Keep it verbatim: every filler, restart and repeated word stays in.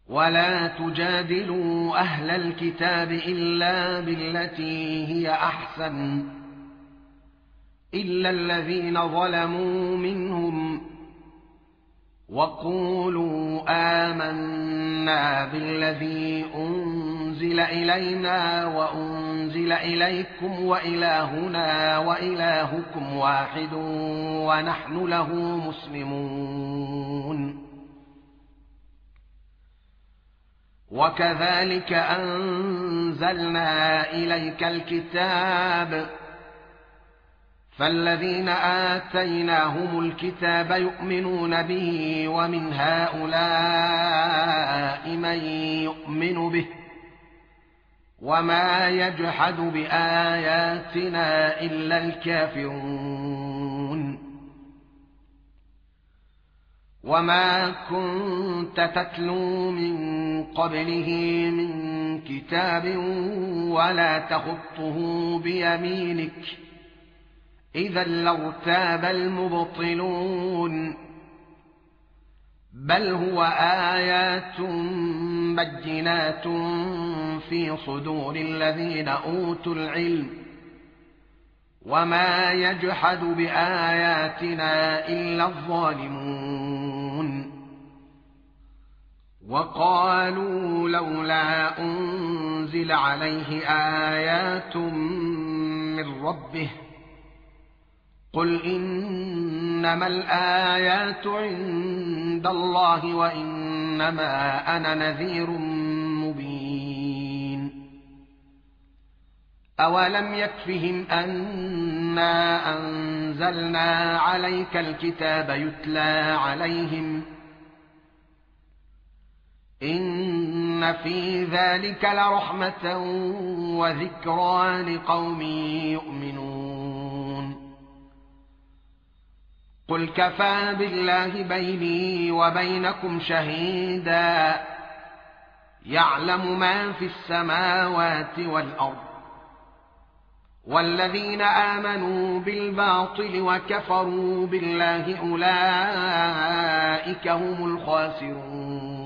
ولا تجادلوا أهل الكتاب إلا بالتي هي أحسن إلا الذين ظلموا منهم وقولوا آمنا بالذي أنزل إلينا وأنزل إليكم وإلهنا وإلهكم واحد ونحن له مسلمون. وكذلك أنزلنا إليك الكتاب فالذين آتيناهم الكتاب يؤمنون به ومن هؤلاء من يؤمن به وما يجحد بآياتنا إلا الكافرون. وما كنت تتلو من قبله من كتاب ولا تخطه بيمينك إذا لارتاب المبطلون بل هو آيات بينات في صدور الذين أوتوا العلم وما يجحد بآياتنا إلا الظالمون. وقالوا لولا أنزل عليه آيات من ربه قل إنما الآيات عند الله وإنما أنا نذير مبين. أولم يكفهم أنا أنزلنا عليك الكتاب يتلى عليهم إن في ذلك لرحمة وذكرى لقوم يؤمنون. قل كفى بالله بيني وبينكم شهيدا يعلم ما في السماوات والأرض والذين آمنوا بالباطل وكفروا بالله أولئك هم الخاسرون.